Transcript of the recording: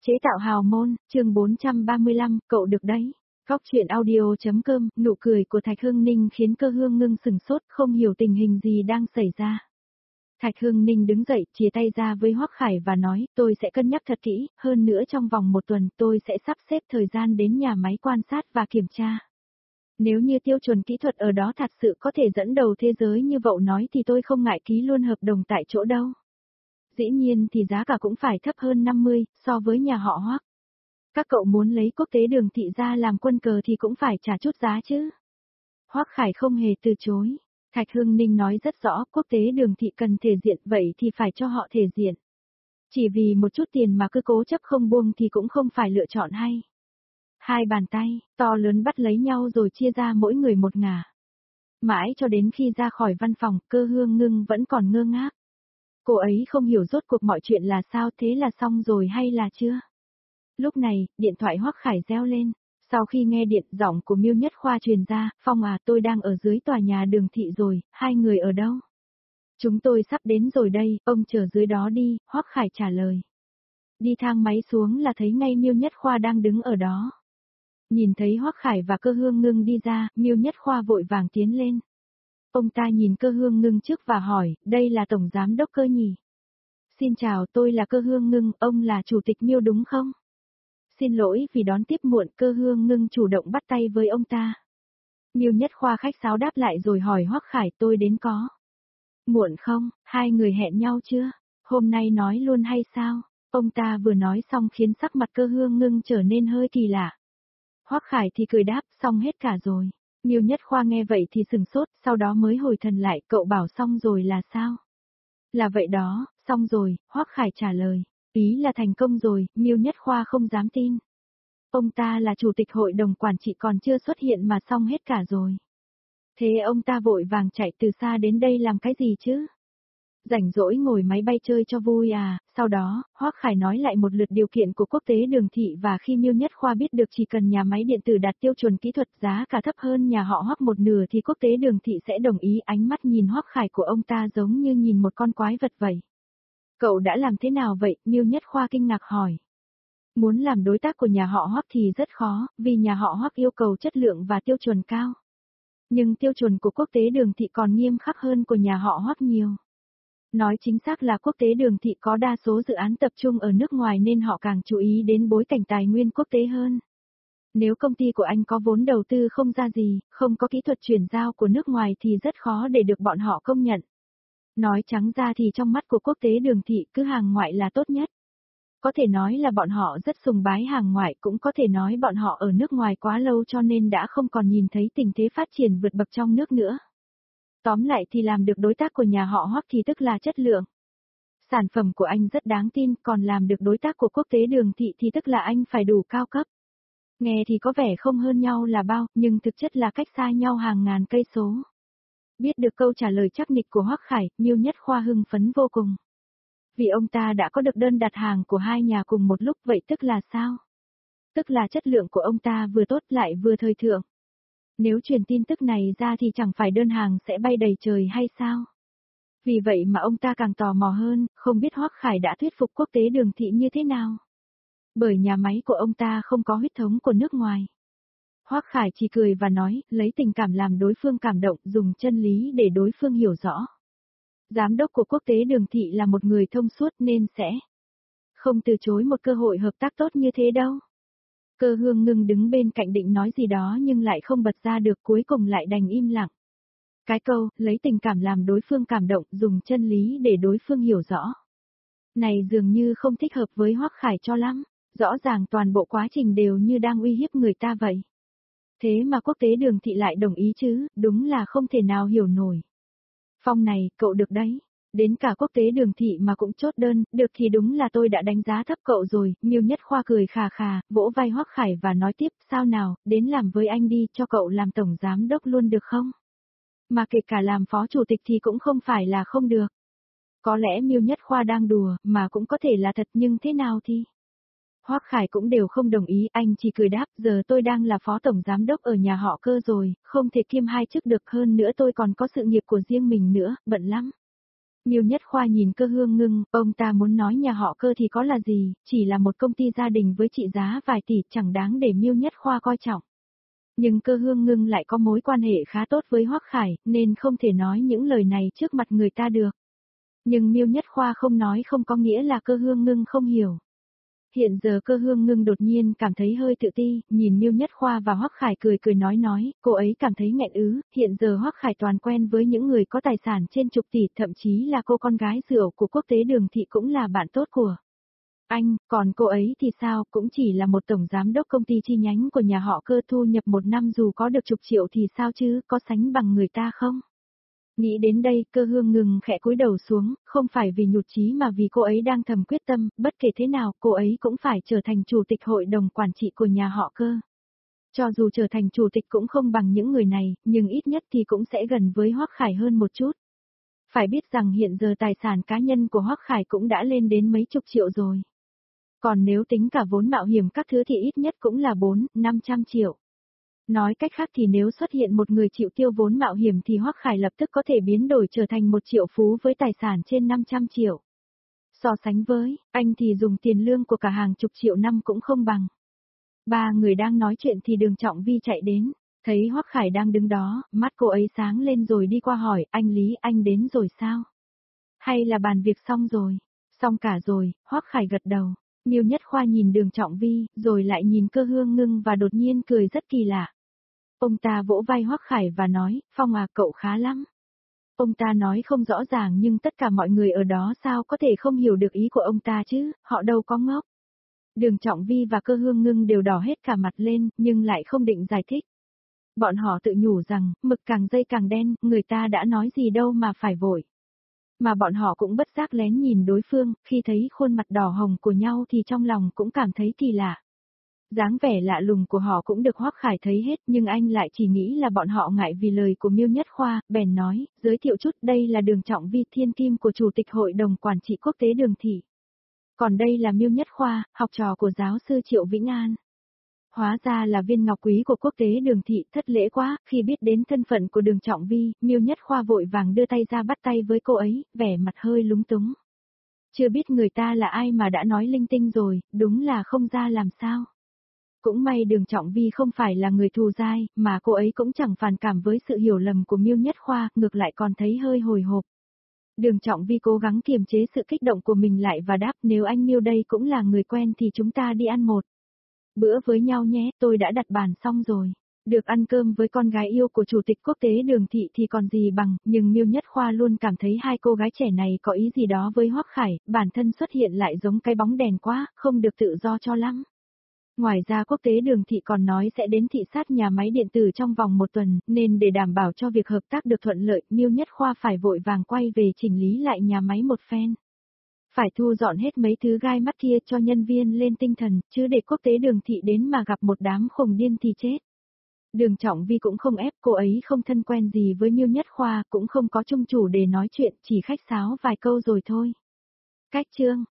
Chế tạo hào môn, chương 435, cậu được đấy. Góc chuyện audio.com, nụ cười của Thạch Hưng Ninh khiến Cơ Hương Ngưng sừng sốt, không hiểu tình hình gì đang xảy ra. Thạch Hưng Ninh đứng dậy, chia tay ra với Hoắc Khải và nói, tôi sẽ cân nhắc thật kỹ, hơn nữa trong vòng một tuần tôi sẽ sắp xếp thời gian đến nhà máy quan sát và kiểm tra. Nếu như tiêu chuẩn kỹ thuật ở đó thật sự có thể dẫn đầu thế giới như Vậu nói thì tôi không ngại ký luôn hợp đồng tại chỗ đâu. Dĩ nhiên thì giá cả cũng phải thấp hơn 50, so với nhà họ Hoắc. Các cậu muốn lấy Quốc tế Đường Thị ra làm quân cờ thì cũng phải trả chút giá chứ. Hoắc Khải không hề từ chối. Thạch Hưng Ninh nói rất rõ, Quốc tế Đường Thị cần thể diện, vậy thì phải cho họ thể diện. Chỉ vì một chút tiền mà cứ cố chấp không buông thì cũng không phải lựa chọn hay. Hai bàn tay, to lớn bắt lấy nhau rồi chia ra mỗi người một ngả. Mãi cho đến khi ra khỏi văn phòng, Cơ Hương Ngưng vẫn còn ngơ ngác. Cô ấy không hiểu rốt cuộc mọi chuyện là sao, thế là xong rồi hay là chưa? Lúc này, điện thoại Hoắc Khải reo lên. Sau khi nghe điện, giọng của Miêu Nhất Khoa truyền ra, Phong à, tôi đang ở dưới tòa nhà Đường Thị rồi, hai người ở đâu? Chúng tôi sắp đến rồi đây, ông chờ dưới đó đi, Hoắc Khải trả lời. Đi thang máy xuống là thấy ngay Miêu Nhất Khoa đang đứng ở đó. Nhìn thấy Hoắc Khải và Cơ Hương Ngưng đi ra, Miêu Nhất Khoa vội vàng tiến lên. Ông ta nhìn Cơ Hương Ngưng trước và hỏi, đây là Tổng Giám đốc Cơ nhỉ? Xin chào, tôi là Cơ Hương Ngưng, ông là Chủ tịch Miêu đúng không? Xin lỗi vì đón tiếp muộn, Cơ Hương Ngưng chủ động bắt tay với ông ta. Miêu Nhất Khoa khách sáo đáp lại rồi hỏi Hoắc Khải, tôi đến có muộn không, hai người hẹn nhau chưa? Hôm nay nói luôn hay sao? Ông ta vừa nói xong khiến sắc mặt Cơ Hương Ngưng trở nên hơi kỳ lạ. Hoắc Khải thì cười đáp, xong hết cả rồi. Miêu Nhất Khoa nghe vậy thì sừng sốt, sau đó mới hồi thần lại, cậu bảo xong rồi là sao? Là vậy đó, xong rồi, Hoắc Khải trả lời. Ý là thành công rồi, Miêu Nhất Khoa không dám tin. Ông ta là chủ tịch hội đồng quản trị còn chưa xuất hiện mà xong hết cả rồi. Thế ông ta vội vàng chạy từ xa đến đây làm cái gì chứ? Rảnh rỗi ngồi máy bay chơi cho vui à, sau đó, Hoắc Khải nói lại một lượt điều kiện của Quốc tế Đường Thị và khi Miêu Nhất Khoa biết được chỉ cần nhà máy điện tử đạt tiêu chuẩn kỹ thuật giá cả thấp hơn nhà họ Hoắc một nửa thì Quốc tế Đường Thị sẽ đồng ý. Ánh mắt nhìn Hoắc Khải của ông ta giống như nhìn một con quái vật vậy. Cậu đã làm thế nào vậy? Miêu Nhất Khoa kinh ngạc hỏi. Muốn làm đối tác của nhà họ Hoắc thì rất khó, vì nhà họ Hoắc yêu cầu chất lượng và tiêu chuẩn cao. Nhưng tiêu chuẩn của Quốc tế Đường Thị còn nghiêm khắc hơn của nhà họ Hoắc nhiều. Nói chính xác là Quốc tế Đường Thị có đa số dự án tập trung ở nước ngoài nên họ càng chú ý đến bối cảnh tài nguyên quốc tế hơn. Nếu công ty của anh có vốn đầu tư không ra gì, không có kỹ thuật chuyển giao của nước ngoài thì rất khó để được bọn họ công nhận. Nói trắng ra thì trong mắt của Quốc tế Đường Thị cứ hàng ngoại là tốt nhất. Có thể nói là bọn họ rất sùng bái hàng ngoại, cũng có thể nói bọn họ ở nước ngoài quá lâu cho nên đã không còn nhìn thấy tình thế phát triển vượt bậc trong nước nữa. Tóm lại thì làm được đối tác của nhà họ Hoắc thì tức là chất lượng. Sản phẩm của anh rất đáng tin, còn làm được đối tác của Quốc tế Đường Thị thì tức là anh phải đủ cao cấp. Nghe thì có vẻ không hơn nhau là bao, nhưng thực chất là cách xa nhau hàng ngàn cây số. Biết được câu trả lời chắc nịch của Hoắc Khải, Miêu Nhất Khoa hưng phấn vô cùng. Vì ông ta đã có được đơn đặt hàng của hai nhà cùng một lúc, vậy tức là sao? Tức là chất lượng của ông ta vừa tốt lại vừa thời thượng. Nếu truyền tin tức này ra thì chẳng phải đơn hàng sẽ bay đầy trời hay sao? Vì vậy mà ông ta càng tò mò hơn, không biết Hoắc Khải đã thuyết phục Quốc tế Đường Thị như thế nào. Bởi nhà máy của ông ta không có huyết thống của nước ngoài. Hoắc Khải chỉ cười và nói, lấy tình cảm làm đối phương cảm động, dùng chân lý để đối phương hiểu rõ. Giám đốc của Quốc tế Đường Thị là một người thông suốt nên sẽ không từ chối một cơ hội hợp tác tốt như thế đâu. Cơ Hương Ngưng đứng bên cạnh định nói gì đó nhưng lại không bật ra được, cuối cùng lại đành im lặng. Cái câu, lấy tình cảm làm đối phương cảm động, dùng chân lý để đối phương hiểu rõ. Này dường như không thích hợp với Hoắc Khải cho lắm, rõ ràng toàn bộ quá trình đều như đang uy hiếp người ta vậy. Thế mà Quốc tế Đường Thị lại đồng ý chứ, đúng là không thể nào hiểu nổi. Phong này, cậu được đấy. Đến cả Quốc tế Đường Thị mà cũng chốt đơn, được thì đúng là tôi đã đánh giá thấp cậu rồi. Miêu Nhất Khoa cười khà khà, vỗ vai Hoắc Khải và nói tiếp, sao nào, đến làm với anh đi, cho cậu làm tổng giám đốc luôn được không? Mà kể cả làm phó chủ tịch thì cũng không phải là không được. Có lẽ Miêu Nhất Khoa đang đùa, mà cũng có thể là thật, nhưng thế nào thì? Hoắc Khải cũng đều không đồng ý, anh chỉ cười đáp, giờ tôi đang là phó tổng giám đốc ở nhà họ Cơ rồi, không thể kiêm hai chức được, hơn nữa tôi còn có sự nghiệp của riêng mình nữa, bận lắm. Miêu Nhất Khoa nhìn Cơ Hương Ngưng, ông ta muốn nói nhà họ Cơ thì có là gì, chỉ là một công ty gia đình với trị giá vài tỷ chẳng đáng để Miêu Nhất Khoa coi trọng. Nhưng Cơ Hương Ngưng lại có mối quan hệ khá tốt với Hoắc Khải, nên không thể nói những lời này trước mặt người ta được. Nhưng Miêu Nhất Khoa không nói không có nghĩa là Cơ Hương Ngưng không hiểu. Hiện giờ Cơ Hương Ngưng đột nhiên cảm thấy hơi tự ti, nhìn Miêu Nhất Khoa và Hoắc Khải cười cười nói, cô ấy cảm thấy nghẹn ứ, hiện giờ Hoắc Khải toàn quen với những người có tài sản trên chục tỷ, thậm chí là cô con gái rượu của quốc tế Đường Thị cũng là bạn tốt của anh, còn cô ấy thì sao, cũng chỉ là một tổng giám đốc công ty chi nhánh của nhà họ Cơ, thu nhập một năm dù có được chục triệu thì sao chứ, có sánh bằng người ta không? Nghĩ đến đây, Cơ Hương Ngừng khẽ cúi đầu xuống, không phải vì nhụt chí mà vì cô ấy đang thầm quyết tâm, bất kể thế nào, cô ấy cũng phải trở thành chủ tịch hội đồng quản trị của nhà họ Cơ. Cho dù trở thành chủ tịch cũng không bằng những người này, nhưng ít nhất thì cũng sẽ gần với Hoắc Khải hơn một chút. Phải biết rằng hiện giờ tài sản cá nhân của Hoắc Khải cũng đã lên đến mấy chục triệu rồi. Còn nếu tính cả vốn mạo hiểm các thứ thì ít nhất cũng là 400-500 triệu. Nói cách khác thì nếu xuất hiện một người chịu tiêu vốn mạo hiểm thì Hoắc Khải lập tức có thể biến đổi trở thành một triệu phú với tài sản trên 500 triệu. So sánh với, anh thì dùng tiền lương của cả hàng chục triệu năm cũng không bằng. Ba người đang nói chuyện thì Đường Trọng Vi chạy đến, thấy Hoắc Khải đang đứng đó, mắt cô ấy sáng lên rồi đi qua hỏi, anh Lý, anh đến rồi sao? Hay là bàn việc xong rồi? Xong cả rồi, Hoắc Khải gật đầu. Miêu Nhất Khoa nhìn Đường Trọng Vi, rồi lại nhìn Cơ Hương Ngưng và đột nhiên cười rất kỳ lạ. Ông ta vỗ vai Hoắc Khải và nói, Phong à, cậu khá lắm. Ông ta nói không rõ ràng nhưng tất cả mọi người ở đó sao có thể không hiểu được ý của ông ta chứ, họ đâu có ngốc. Đường Trọng Vi và Cơ Hương Ngưng đều đỏ hết cả mặt lên, nhưng lại không định giải thích. Bọn họ tự nhủ rằng, mực càng dây càng đen, người ta đã nói gì đâu mà phải vội. Mà bọn họ cũng bất giác lén nhìn đối phương, khi thấy khuôn mặt đỏ hồng của nhau thì trong lòng cũng cảm thấy kỳ lạ. Dáng vẻ lạ lùng của họ cũng được Hoắc Khải thấy hết, nhưng anh lại chỉ nghĩ là bọn họ ngại vì lời của Miêu Nhất Khoa, bèn nói, giới thiệu chút, đây là Đường Trọng Vi, thiên kim của Chủ tịch Hội đồng Quản trị Quốc tế Đường Thị. Còn đây là Miêu Nhất Khoa, học trò của giáo sư Triệu Vĩnh An. Hóa ra là viên ngọc quý của quốc tế Đường Thị, thất lễ quá, khi biết đến thân phận của Đường Trọng Vi, Miêu Nhất Khoa vội vàng đưa tay ra bắt tay với cô ấy, vẻ mặt hơi lúng túng. Chưa biết người ta là ai mà đã nói linh tinh rồi, đúng là không ra làm sao. Cũng may Đường Trọng Vi không phải là người thù dai, mà cô ấy cũng chẳng phản cảm với sự hiểu lầm của Miêu Nhất Khoa, ngược lại còn thấy hơi hồi hộp. Đường Trọng Vi cố gắng kiềm chế sự kích động của mình lại và đáp, nếu anh Miêu đây cũng là người quen thì chúng ta đi ăn một bữa với nhau nhé, tôi đã đặt bàn xong rồi. Được ăn cơm với con gái yêu của Chủ tịch Quốc tế Đường Thị thì còn gì bằng, nhưng Miêu Nhất Khoa luôn cảm thấy hai cô gái trẻ này có ý gì đó với Hoắc Khải, bản thân xuất hiện lại giống cái bóng đèn quá, không được tự do cho lắm. Ngoài ra Quốc tế Đường Thị còn nói sẽ đến thị sát nhà máy điện tử trong vòng một tuần, nên để đảm bảo cho việc hợp tác được thuận lợi, Miêu Nhất Khoa phải vội vàng quay về chỉnh lý lại nhà máy một phen. Phải thu dọn hết mấy thứ gai mắt kia cho nhân viên lên tinh thần, chứ để Quốc tế Đường Thị đến mà gặp một đám khùng điên thì chết. Đường Trọng Vi cũng không ép, cô ấy không thân quen gì với Miêu Nhất Khoa, cũng không có chung chủ để nói chuyện, chỉ khách sáo vài câu rồi thôi. Cách chương